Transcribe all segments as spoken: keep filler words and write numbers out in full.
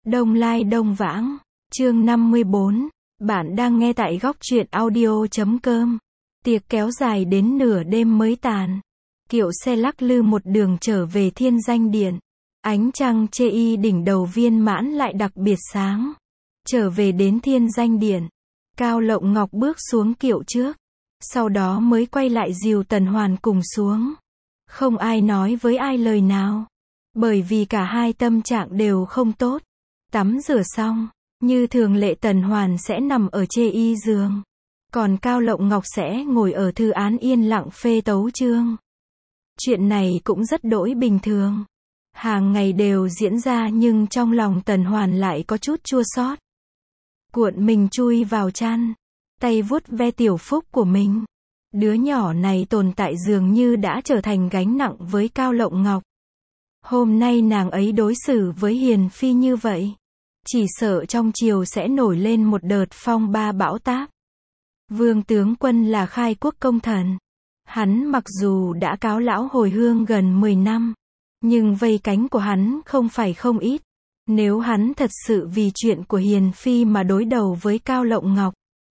Đông Lai Đông Vãng, chương năm mươi bốn, bạn đang nghe tại góc truyện audio chấm com. Tiệc kéo dài đến nửa đêm mới tàn. Kiệu xe lắc lư một đường trở về Thiên Danh Điện. Ánh trăng chê y đỉnh đầu viên mãn lại đặc biệt sáng. Trở về đến Thiên Danh Điện, Cao Lộng Ngọc bước xuống kiệu trước. Sau đó mới quay lại dìu Tần Hoàn cùng xuống. Không ai nói với ai lời nào. Bởi vì cả hai tâm trạng đều không tốt. Tắm rửa xong, như thường lệ Tần Hoàn sẽ nằm ở chê y giường. Còn Cao Lộng Ngọc sẽ ngồi ở thư án yên lặng phê tấu chương. Chuyện này cũng rất đỗi bình thường. Hàng ngày đều diễn ra nhưng trong lòng Tần Hoàn lại có chút chua xót. Cuộn mình chui vào chăn, tay vuốt ve tiểu phúc của mình. Đứa nhỏ này tồn tại dường như đã trở thành gánh nặng với Cao Lộng Ngọc. Hôm nay nàng ấy đối xử với Hiền Phi như vậy, chỉ sợ trong triều sẽ nổi lên một đợt phong ba bão táp. Vương tướng quân là khai quốc công thần. Hắn mặc dù đã cáo lão hồi hương gần mười năm, nhưng vây cánh của hắn không phải không ít. Nếu hắn thật sự vì chuyện của Hiền Phi mà đối đầu với Cao Lộng Ngọc,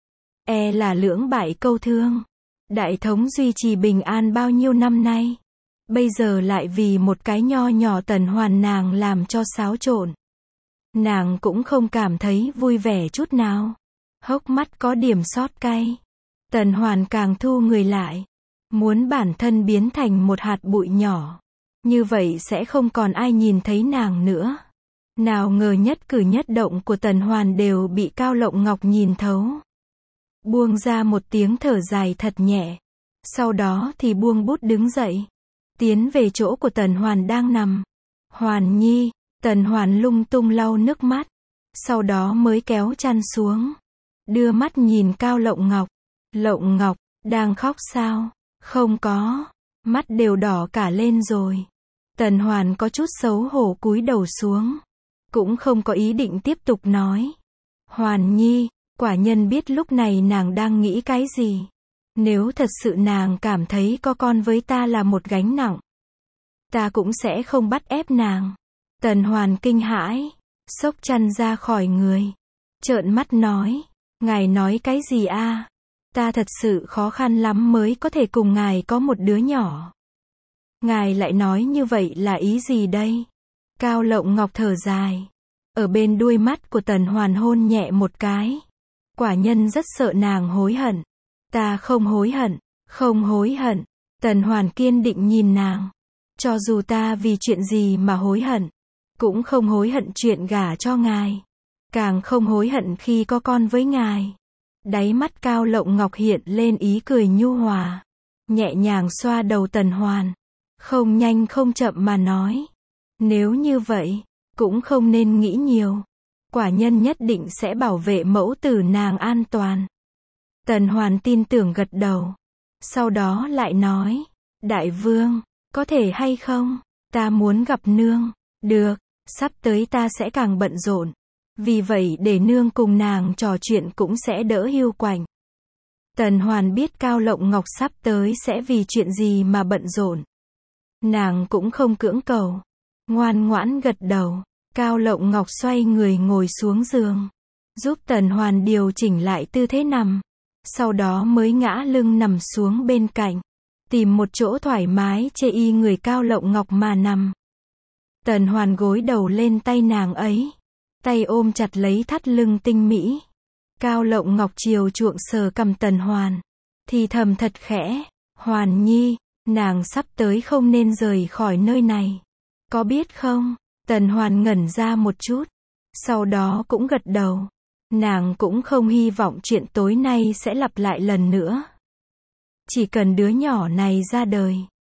e là lưỡng bại câu thương. Đại thống duy trì bình an bao nhiêu năm nay, bây giờ lại vì một cái nho nhỏ Tần Hoàn nàng làm cho xáo trộn. Nàng cũng không cảm thấy vui vẻ chút nào. Hốc mắt có điểm xót cay. Tần Hoàn càng thu người lại, muốn bản thân biến thành một hạt bụi nhỏ. Như vậy sẽ không còn ai nhìn thấy nàng nữa. Nào ngờ nhất cử nhất động của Tần Hoàn đều bị Cao Lộng Ngọc nhìn thấu. Buông ra một tiếng thở dài thật nhẹ. Sau đó thì buông bút đứng dậy, tiến về chỗ của Tần Hoàn đang nằm. Hoàn Nhi, Tần Hoàn lung tung lau nước mắt. Sau đó mới kéo chăn xuống, đưa mắt nhìn Cao Lộng Ngọc. Lộng Ngọc, đang khóc sao? Không có, mắt đều đỏ cả lên rồi. Tần Hoàn có chút xấu hổ cúi đầu xuống, cũng không có ý định tiếp tục nói. Hoàn Nhi, quả nhân biết lúc này nàng đang nghĩ cái gì. Nếu thật sự nàng cảm thấy có con với ta là một gánh nặng, ta cũng sẽ không bắt ép nàng. Tần Hoàn kinh hãi, xốc chăn ra khỏi người, trợn mắt nói, ngài nói cái gì a? Ta thật sự khó khăn lắm mới có thể cùng ngài có một đứa nhỏ. Ngài lại nói như vậy là ý gì đây? Cao Lộng Ngọc thở dài, ở bên đuôi mắt của Tần Hoàn hôn nhẹ một cái. Quả nhân rất sợ nàng hối hận. Ta không hối hận, không hối hận. Tần Hoàn kiên định nhìn nàng. Cho dù ta vì chuyện gì mà hối hận, cũng không hối hận chuyện gả cho ngài. Càng không hối hận khi có con với ngài. Đáy mắt Cao Lộng Ngọc hiện lên ý cười nhu hòa, nhẹ nhàng xoa đầu Tần Hoàn, không nhanh không chậm mà nói. Nếu như vậy, cũng không nên nghĩ nhiều. Quả nhân nhất định sẽ bảo vệ mẫu tử nàng an toàn. Tần Hoàn tin tưởng gật đầu. Sau đó lại nói, Đại vương, có thể hay không? Ta muốn gặp nương. Được, sắp tới ta sẽ càng bận rộn. Vì vậy để nương cùng nàng trò chuyện cũng sẽ đỡ hiu quạnh. Tần Hoàn biết Cao Lộng Ngọc sắp tới sẽ vì chuyện gì mà bận rộn. Nàng cũng không cưỡng cầu, ngoan ngoãn gật đầu. Cao Lộng Ngọc xoay người ngồi xuống giường, giúp Tần Hoàn điều chỉnh lại tư thế nằm. Sau đó mới ngã lưng nằm xuống bên cạnh, tìm một chỗ thoải mái chê y người Cao Lộng Ngọc mà nằm. Tần Hoàn gối đầu lên tay nàng ấy, tay ôm chặt lấy thắt lưng tinh mỹ. Cao Lộng Ngọc chiều chuộng sờ cằm Tần Hoàn, thì thầm thật khẽ, Hoàn Nhi, nàng sắp tới không nên rời khỏi nơi này. Có biết không? Tần Hoàn ngẩn ra một chút, sau đó cũng gật đầu. Nàng cũng không hy vọng chuyện tối nay sẽ lặp lại lần nữa. Chỉ cần đứa nhỏ này ra đời,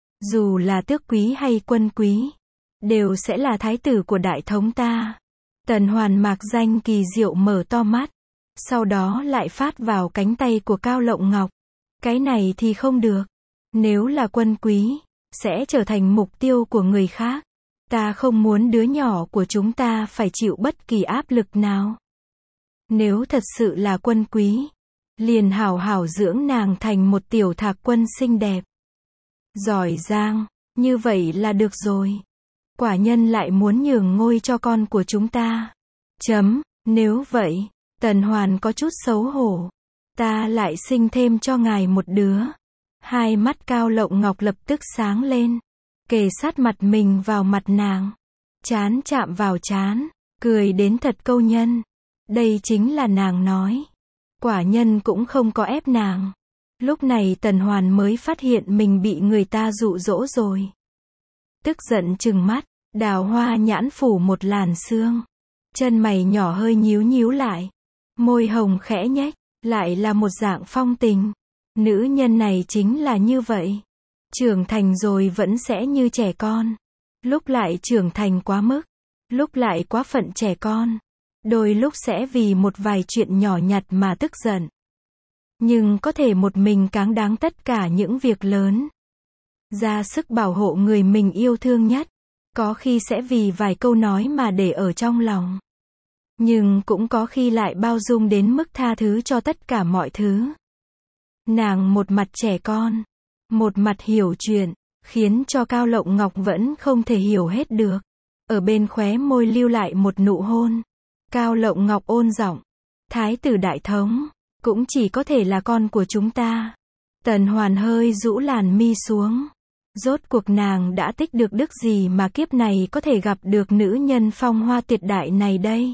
dù là tước quý hay quân quý, đều sẽ là thái tử của đại thống ta. Tần Hoàn mạc danh kỳ diệu mở to mắt, sau đó lại phát vào cánh tay của Cao Lộng Ngọc. Cái này thì không được. Nếu là quân quý, sẽ trở thành mục tiêu của người khác. Ta không muốn đứa nhỏ của chúng ta phải chịu bất kỳ áp lực nào. Nếu thật sự là quân quý, liền hảo hảo dưỡng nàng thành một tiểu thạc quân xinh đẹp, giỏi giang, như vậy là được rồi. Quả nhân lại muốn nhường ngôi cho con của chúng ta. Chấm, nếu vậy, Tần Hoàn có chút xấu hổ. Ta lại sinh thêm cho ngài một đứa. Hai mắt Cao Lộng Ngọc lập tức sáng lên. Kề sát mặt mình vào mặt nàng. Trán chạm vào trán. Cười đến thật câu nhân. Đây chính là nàng nói. Quả nhân cũng không có ép nàng. Lúc này Tần Hoàn mới phát hiện mình bị người ta dụ dỗ rồi. Tức giận trừng mắt. Đào Hoa nhãn phủ một làn sương. Chân mày nhỏ hơi nhíu nhíu lại. Môi hồng khẽ nhếch. Lại là một dạng phong tình. Nữ nhân này chính là như vậy. Trưởng thành rồi vẫn sẽ như trẻ con. Lúc lại trưởng thành quá mức. Lúc lại quá phận trẻ con. Đôi lúc sẽ vì một vài chuyện nhỏ nhặt mà tức giận. Nhưng có thể một mình cáng đáng tất cả những việc lớn. Ra sức bảo hộ người mình yêu thương nhất. Có khi sẽ vì vài câu nói mà để ở trong lòng. Nhưng cũng có khi lại bao dung đến mức tha thứ cho tất cả mọi thứ. Nàng một mặt trẻ con, một mặt hiểu chuyện, khiến cho Cao Lộng Ngọc vẫn không thể hiểu hết được. Ở bên khóe môi lưu lại một nụ hôn. Cao Lộng Ngọc ôn giọng. Thái tử đại thống, cũng chỉ có thể là con của chúng ta. Tần Hoàn hơi rũ làn mi xuống. Rốt cuộc nàng đã tích được đức gì mà kiếp này có thể gặp được nữ nhân phong hoa tuyệt đại này đây?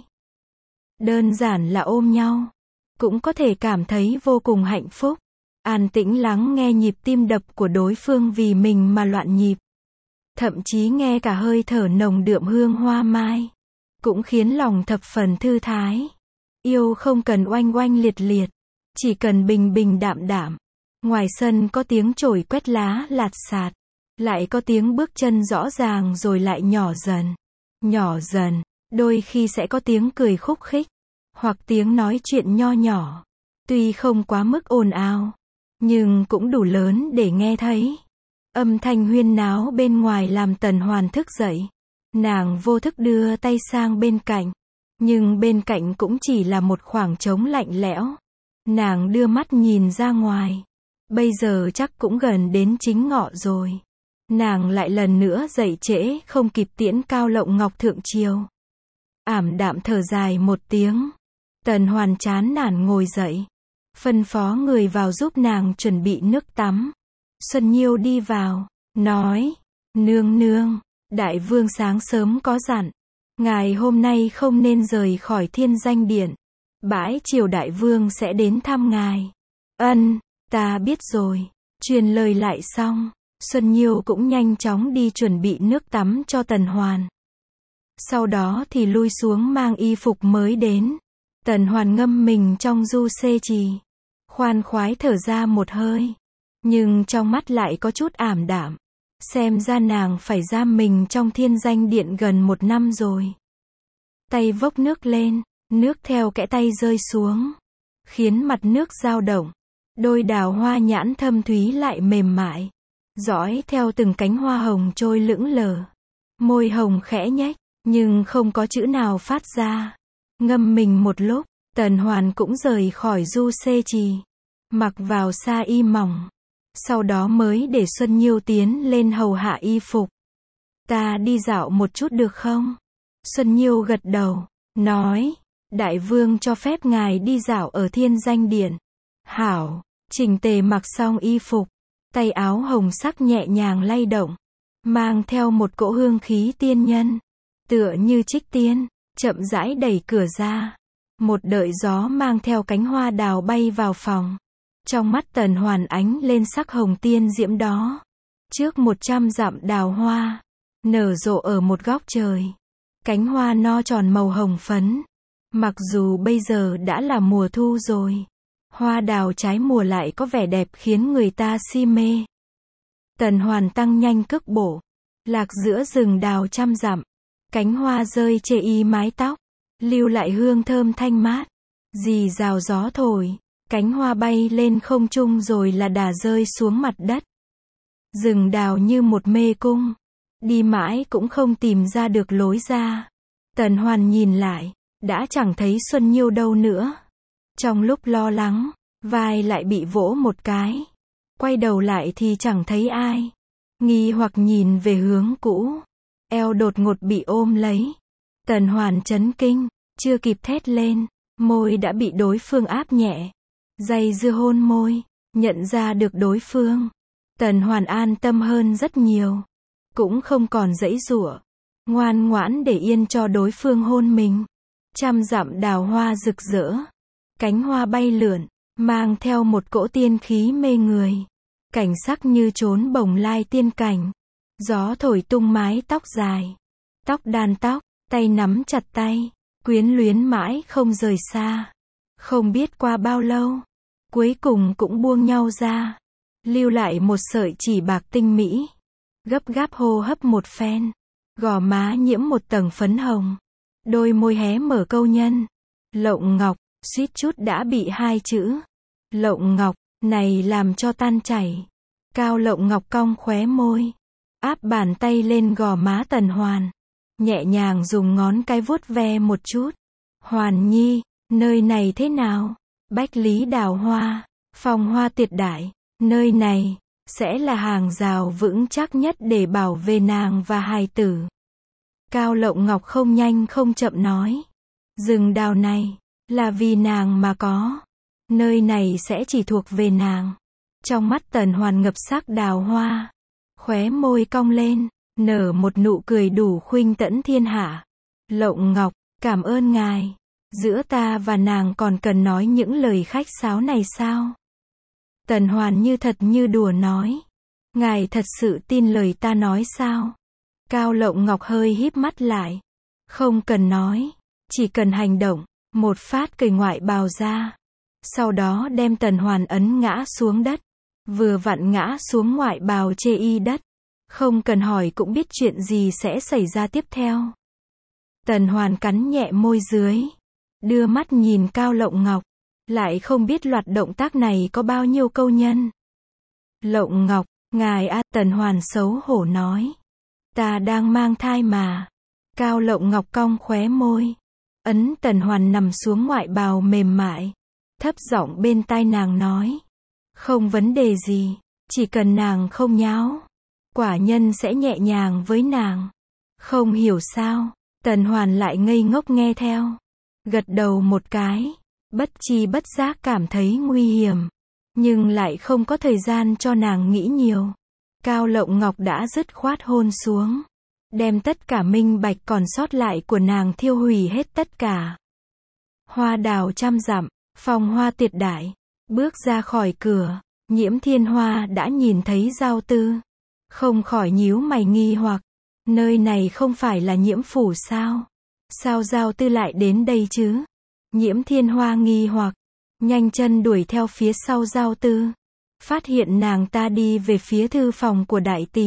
Đơn giản là ôm nhau. Cũng có thể cảm thấy vô cùng hạnh phúc. An tĩnh lắng nghe nhịp tim đập của đối phương vì mình mà loạn nhịp. Thậm chí nghe cả hơi thở nồng đượm hương hoa mai. Cũng khiến lòng thập phần thư thái. Yêu không cần oanh oanh liệt liệt. Chỉ cần bình bình đạm đạm. Ngoài sân có tiếng chổi quét lá lạt sạt. Lại có tiếng bước chân rõ ràng rồi lại nhỏ dần. Nhỏ dần. Đôi khi sẽ có tiếng cười khúc khích. Hoặc tiếng nói chuyện nho nhỏ. Tuy không quá mức ồn ào. Nhưng cũng đủ lớn để nghe thấy. Âm thanh huyên náo bên ngoài làm Tần Hoàn thức dậy. Nàng vô thức đưa tay sang bên cạnh. Nhưng bên cạnh cũng chỉ là một khoảng trống lạnh lẽo. Nàng đưa mắt nhìn ra ngoài. Bây giờ chắc cũng gần đến chính ngọ rồi. Nàng lại lần nữa dậy trễ không kịp tiễn Cao Lộng Ngọc thượng triều. Ảm đạm thở dài một tiếng. Tần Hoàn chán nản ngồi dậy. Phân phó người vào giúp nàng chuẩn bị nước tắm. Xuân Nhiêu đi vào, nói, nương nương, đại vương sáng sớm có dặn. Ngài hôm nay không nên rời khỏi Thiên Danh Điện. Bãi chiều đại vương sẽ đến thăm ngài. Ân, ta biết rồi. Truyền lời lại xong, Xuân Nhiêu cũng nhanh chóng đi chuẩn bị nước tắm cho Tần Hoàn. Sau đó thì lui xuống mang y phục mới đến. Tần Hoàn ngâm mình trong du xê trì. Khoan khoái thở ra một hơi. Nhưng trong mắt lại có chút ảm đạm. Xem ra nàng phải giam mình trong Thiên Danh Điện gần một năm rồi. Tay vốc nước lên, nước theo kẽ tay rơi xuống. Khiến mặt nước dao động. Đôi đào hoa nhãn thâm thúy lại mềm mại. Dõi theo từng cánh hoa hồng trôi lững lờ. Môi hồng khẽ nhếch, nhưng không có chữ nào phát ra. Ngâm mình một lúc, Tần Hoàn cũng rời khỏi du xê trì. Mặc vào sa y mỏng. Sau đó mới để Xuân Nhiêu tiến lên hầu hạ y phục. Ta đi dạo một chút được không? Xuân Nhiêu gật đầu, nói, đại vương cho phép ngài đi dạo ở Thiên Danh Điện. Hảo, Trình Tề mặc xong y phục. Tay áo hồng sắc nhẹ nhàng lay động. Mang theo một cỗ hương khí tiên nhân. Tựa như trích tiên, chậm rãi đẩy cửa ra. Một đợi gió mang theo cánh hoa đào bay vào phòng. Trong mắt Tần Hoàn ánh lên sắc hồng tiên diễm đó. Trước một trăm dặm đào hoa, nở rộ ở một góc trời. Cánh hoa no tròn màu hồng phấn. Mặc dù bây giờ đã là mùa thu rồi. Hoa đào trái mùa lại có vẻ đẹp khiến người ta si mê. Tần Hoàn tăng nhanh cước bộ. Lạc giữa rừng đào trăm dặm. Cánh hoa rơi chê y mái tóc. Lưu lại hương thơm thanh mát. Rì rào gió thổi. Cánh hoa bay lên không trung rồi là đà rơi xuống mặt đất. Rừng đào như một mê cung. Đi mãi cũng không tìm ra được lối ra. Tần Hoàn nhìn lại. Đã chẳng thấy Xuân Nhiêu đâu nữa. Trong lúc lo lắng, vai lại bị vỗ một cái. Quay đầu lại thì chẳng thấy ai. Nghi hoặc nhìn về hướng cũ. Eo đột ngột bị ôm lấy. Tần Hoàn chấn kinh. chưa kịp thét lên, môi đã bị đối phương áp nhẹ. Dây dưa hôn môi, nhận ra được đối phương. Tần Hoàn an tâm hơn rất nhiều. Cũng không còn giãy giụa. Ngoan ngoãn để yên cho đối phương hôn mình. Trăm dặm đào hoa rực rỡ. Cánh hoa bay lượn, mang theo một cỗ tiên khí mê người. Cảnh sắc như trốn bồng lai tiên cảnh. Gió thổi tung mái tóc dài. Tóc đan tóc, tay nắm chặt tay. Quyến luyến mãi không rời xa. Không biết qua bao lâu. Cuối cùng cũng buông nhau ra. Lưu lại một sợi chỉ bạc tinh mỹ. Gấp gáp hô hấp một phen. Gò má nhiễm một tầng phấn hồng. Đôi môi hé mở câu nhân. Lộng ngọc, suýt chút đã bị hai chữ. Lộng ngọc, này làm cho tan chảy. Cao Lộng Ngọc cong khóe môi. Áp bàn tay lên gò má Tần Hoàn. Nhẹ nhàng dùng ngón cái vuốt ve một chút. Hoàn nhi, nơi này thế nào? Bách lý đào hoa, phong hoa tuyệt đại. Nơi này, sẽ là hàng rào vững chắc nhất để bảo vệ nàng và hài tử. Cao Lộng Ngọc không nhanh không chậm nói. Rừng đào này, là vì nàng mà có. Nơi này sẽ chỉ thuộc về nàng. Trong mắt Tần Hoàn ngập sắc đào hoa. Khóe môi cong lên, nở một nụ cười đủ khuynh tẫn thiên hạ. Lộng Ngọc, cảm ơn ngài. Giữa ta và nàng còn cần nói những lời khách sáo này sao? Tần Hoàn như thật như đùa nói. Ngài thật sự tin lời ta nói sao? Cao Lộng Ngọc hơi híp mắt lại. Không cần nói, chỉ cần hành động. Một phát cởi ngoại bào ra. Sau đó đem Tần Hoàn ấn ngã xuống đất. Vừa vặn ngã xuống ngoại bào chê y đất. Không cần hỏi cũng biết chuyện gì sẽ xảy ra tiếp theo. Tần Hoàn cắn nhẹ môi dưới. Đưa mắt nhìn Cao Lộng Ngọc. Lại không biết loạt động tác này có bao nhiêu câu nhân. Lộng Ngọc, ngài a, Tần Hoàn xấu hổ nói. Ta đang mang thai mà. Cao Lộng Ngọc cong khóe môi. Ấn Tần Hoàn nằm xuống ngoại bào mềm mại. Thấp giọng bên tai nàng nói. Không vấn đề gì, chỉ cần nàng không nháo. Quả nhân sẽ nhẹ nhàng với nàng. Không hiểu sao, Tần Hoàn lại ngây ngốc nghe theo. Gật đầu một cái. Bất chi bất giác cảm thấy nguy hiểm. Nhưng lại không có thời gian cho nàng nghĩ nhiều. Cao Lộng Ngọc đã dứt khoát hôn xuống. Đem tất cả minh bạch còn sót lại của nàng thiêu hủy hết tất cả. Hoa đào trăm dặm, phong hoa tuyệt đại. Bước ra khỏi cửa, Nhiễm Thiên Hoa đã nhìn thấy Giao Tư. Không khỏi nhíu mày nghi hoặc. Nơi này không phải là Nhiễm phủ sao? Sao Giao Tư lại đến đây chứ? Nhiễm Thiên Hoa nghi hoặc. Nhanh chân đuổi theo phía sau Giao Tư. Phát hiện nàng ta đi về phía thư phòng của đại tỷ.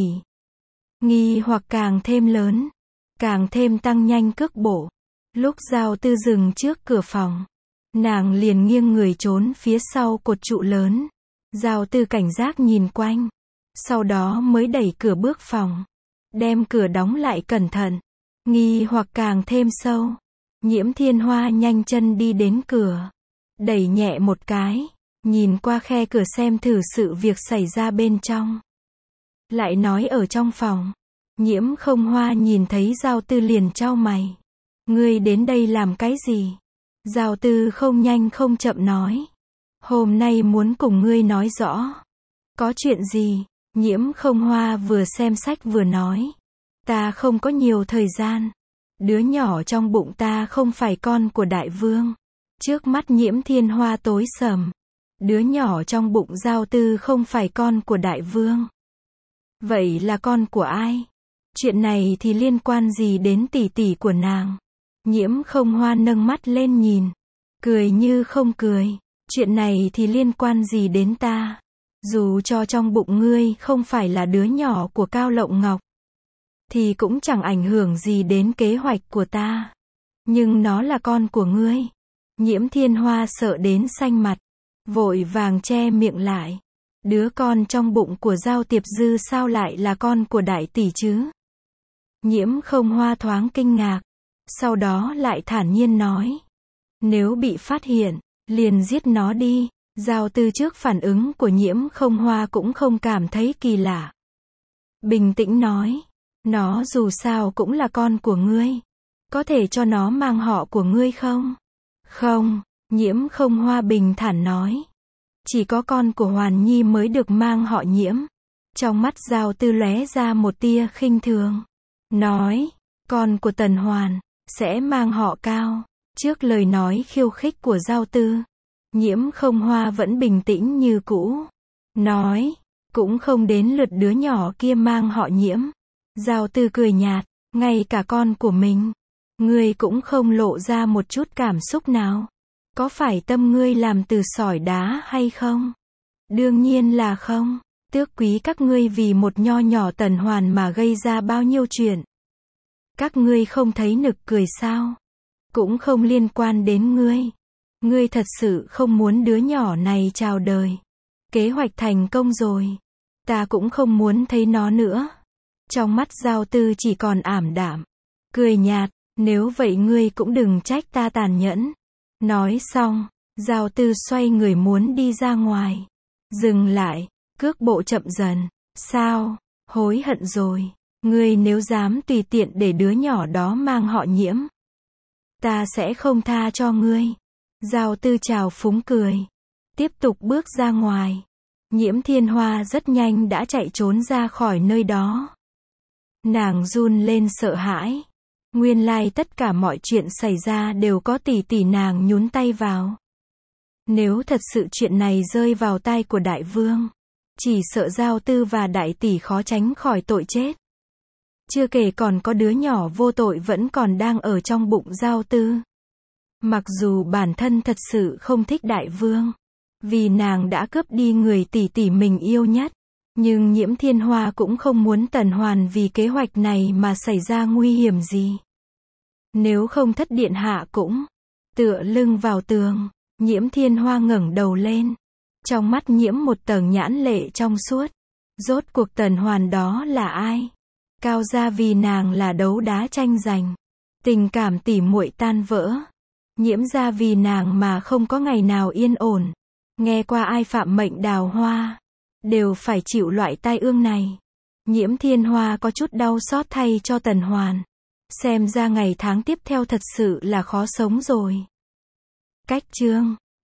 Nghi hoặc càng thêm lớn. Càng thêm tăng nhanh cước bộ. Lúc Giao Tư dừng trước cửa phòng. Nàng liền nghiêng người trốn phía sau cột trụ lớn. Giao Tư cảnh giác nhìn quanh. Sau đó mới đẩy cửa bước phòng. Đem cửa đóng lại cẩn thận. Nghi hoặc càng thêm sâu. Nhiễm Thiên Hoa nhanh chân đi đến cửa. Đẩy nhẹ một cái. Nhìn qua khe cửa xem thử sự việc xảy ra bên trong. Lại nói ở trong phòng. Nhiễm Không Hoa nhìn thấy Giao Tư liền chau mày. Ngươi đến đây làm cái gì? Giao Tư không nhanh không chậm nói. Hôm nay muốn cùng ngươi nói rõ. Có chuyện gì? Nhiễm Không Hoa vừa xem sách vừa nói. Ta không có nhiều thời gian. Đứa nhỏ trong bụng ta không phải con của đại vương. Trước mắt Nhiễm Thiên Hoa tối sầm. Đứa nhỏ trong bụng Giao Tư không phải con của đại vương. Vậy là con của ai? Chuyện này thì liên quan gì đến tỷ tỷ của nàng? Nhiễm Không Hoa nâng mắt lên nhìn. Cười như không cười. Chuyện này thì liên quan gì đến ta? Dù cho trong bụng ngươi không phải là đứa nhỏ của Cao Lộng Ngọc. Thì cũng chẳng ảnh hưởng gì đến kế hoạch của ta. Nhưng nó là con của ngươi. Nhiễm Thiên Hoa sợ đến xanh mặt. Vội vàng che miệng lại. Đứa con trong bụng của Giao Tiệp Dư sao lại là con của đại tỷ chứ? Nhiễm Không Hoa thoáng kinh ngạc. Sau đó lại thản nhiên nói. Nếu bị phát hiện, liền giết nó đi. Giao Tư trước phản ứng của Nhiễm Không Hoa cũng không cảm thấy kỳ lạ. Bình tĩnh nói. Nó dù sao cũng là con của ngươi. Có thể cho nó mang họ của ngươi không? Không, Nhiễm Không Hoa bình thản nói. Chỉ có con của Hoàn Nhi mới được mang họ Nhiễm. Trong mắt Giao Tư lóe ra một tia khinh thường. Nói, con của Tần Hoàn, sẽ mang họ Cao. Trước lời nói khiêu khích của Giao Tư, Nhiễm Không Hoa vẫn bình tĩnh như cũ. Nói, cũng không đến lượt đứa nhỏ kia mang họ Nhiễm. Giao Tư cười nhạt, ngay cả con của mình, ngươi cũng không lộ ra một chút cảm xúc nào. Có phải tâm ngươi làm từ sỏi đá hay không? Đương nhiên là không. Tước quý các ngươi vì một nho nhỏ Tần Hoàn mà gây ra bao nhiêu chuyện. Các ngươi không thấy nực cười sao? Cũng không liên quan đến ngươi. Ngươi thật sự không muốn đứa nhỏ này chào đời. Kế hoạch thành công rồi. Ta cũng không muốn thấy nó nữa. Trong mắt Giao Tư chỉ còn ảm đạm. Cười nhạt, nếu vậy ngươi cũng đừng trách ta tàn nhẫn. Nói xong, Giao Tư xoay người muốn đi ra ngoài. Dừng lại, cước bộ chậm dần. Sao? Hối hận rồi. Ngươi nếu dám tùy tiện để đứa nhỏ đó mang họ Nhiễm, ta sẽ không tha cho ngươi. Giao Tư trào phúng cười. Tiếp tục bước ra ngoài. Nhiễm Thiên Hoa rất nhanh đã chạy trốn ra khỏi nơi đó. Nàng run lên sợ hãi. Nguyên lai tất cả mọi chuyện xảy ra đều có tỷ tỷ nàng nhúng tay vào. Nếu thật sự chuyện này rơi vào tay của đại vương, chỉ sợ Giao Tư và đại tỷ khó tránh khỏi tội chết. Chưa kể còn có đứa nhỏ vô tội vẫn còn đang ở trong bụng Giao Tư. Mặc dù bản thân thật sự không thích đại vương, vì nàng đã cướp đi người tỷ tỷ mình yêu nhất. Nhưng Nhiễm Thiên Hoa cũng không muốn Tần Hoàn vì kế hoạch này mà xảy ra nguy hiểm gì. Nếu không thất điện hạ cũng tựa lưng vào tường. Nhiễm Thiên Hoa ngẩng đầu lên. Trong mắt nhiễm một tầng nhãn lệ trong suốt. Rốt cuộc Tần Hoàn đó là ai? Cao gia vì nàng là đấu đá tranh giành. Tình cảm tỉ muội tan vỡ. Nhiễm gia vì nàng mà không có ngày nào yên ổn. Nghe qua ai phạm mệnh Đào Hoa, đều phải chịu loại tai ương này. Nhiễm Thiên Hoa có chút đau xót thay cho Tần Hoàn. Xem ra ngày tháng tiếp theo thật sự là khó sống rồi. Cách chương